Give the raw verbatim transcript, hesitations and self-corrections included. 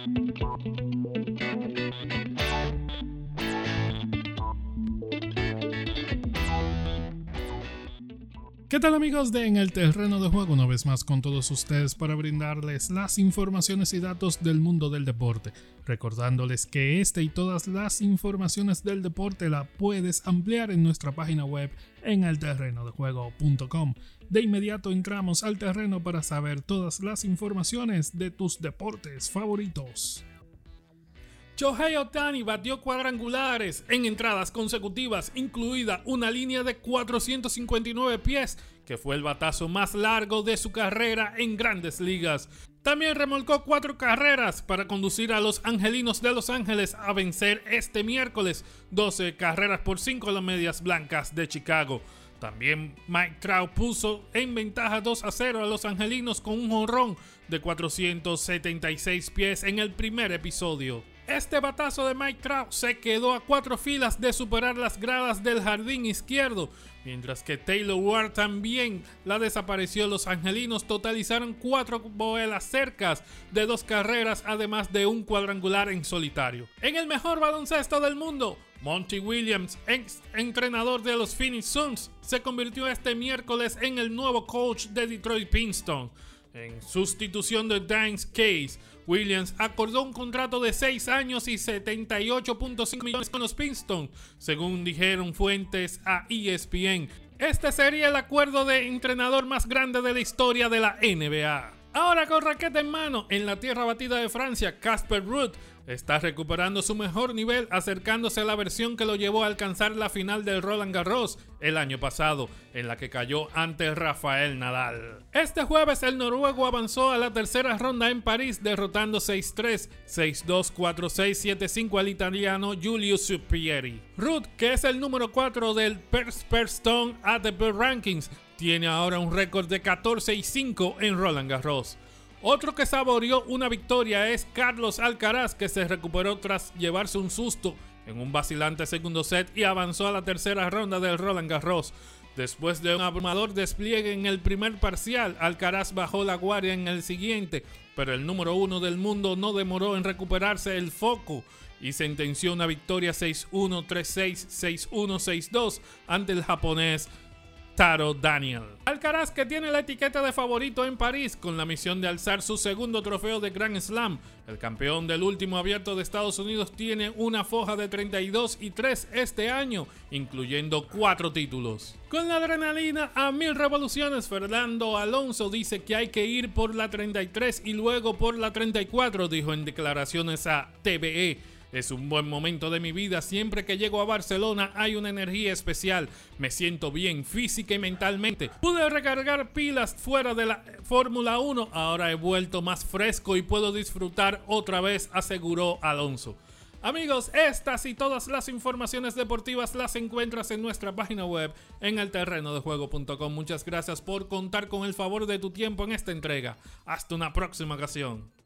¿Qué tal, amigos de En el Terreno de Juego? Una vez más con todos ustedes para brindarles las informaciones y datos del mundo del deporte. Recordándoles que este y todas las informaciones del deporte la puedes ampliar en nuestra página web en el terreno de juego punto com. De inmediato entramos al terreno para saber todas las informaciones de tus deportes favoritos. Shohei Ohtani batió cuadrangulares en entradas consecutivas, incluida una línea de cuatrocientos cincuenta y nueve pies, que fue el batazo más largo de su carrera en Grandes Ligas. También remolcó cuatro carreras para conducir a los Angelinos de Los Ángeles a vencer este miércoles doce carreras por cinco a las Medias Blancas de Chicago. También Mike Trout puso en ventaja dos a cero a los Angelinos con un jonrón de cuatrocientos setenta y seis pies en el primer episodio. Este batazo de Mike Trout se quedó a cuatro filas de superar las gradas del jardín izquierdo, mientras que Taylor Ward también la desapareció. Los angelinos totalizaron cuatro bolas cercas de dos carreras, además de un cuadrangular en solitario. En el mejor baloncesto del mundo, Monty Williams, ex entrenador de los Phoenix Suns, se convirtió este miércoles en el nuevo coach de Detroit Pistons. En sustitución de Dance Case, Williams acordó un contrato de seis años y setenta y ocho punto cinco millones con los Pistons, según dijeron fuentes a E S P N. Este sería el acuerdo de entrenador más grande de la historia de la N B A. Ahora con raqueta en mano, en la tierra batida de Francia, Casper Ruud está recuperando su mejor nivel, acercándose a la versión que lo llevó a alcanzar la final del Roland Garros el año pasado, en la que cayó ante Rafael Nadal. Este jueves el noruego avanzó a la tercera ronda en París, derrotando seis tres, seis dos, cuatro seis, siete cinco al italiano Giulio Suppieri. Ruud, que es el número cuatro del Stone A T P Rankings, tiene ahora un récord de catorce y cinco en Roland Garros. Otro que saboreó una victoria es Carlos Alcaraz, que se recuperó tras llevarse un susto en un vacilante segundo set y avanzó a la tercera ronda del Roland Garros. Después de un abrumador despliegue en el primer parcial, Alcaraz bajó la guardia en el siguiente, pero el número uno del mundo no demoró en recuperarse el foco y sentenció una victoria seis uno, tres seis, seis uno, seis dos ante el japonés Taro Daniel. Alcaraz, que tiene la etiqueta de favorito en París con la misión de alzar su segundo trofeo de Grand Slam, el campeón del último abierto de Estados Unidos, tiene una foja de treinta y dos y tres este año, incluyendo cuatro títulos. Con la adrenalina a mil revoluciones, Fernando Alonso dice que hay que ir por la treinta y tres y luego por la treinta y cuatro, dijo en declaraciones a T V E. Es un buen momento de mi vida, siempre que llego a Barcelona hay una energía especial, me siento bien física y mentalmente. Pude recargar pilas fuera de la Fórmula uno, ahora he vuelto más fresco y puedo disfrutar otra vez, aseguró Alonso. Amigos, estas y todas las informaciones deportivas las encuentras en nuestra página web en el terreno de juego punto com. Muchas gracias por contar con el favor de tu tiempo en esta entrega. Hasta una próxima ocasión.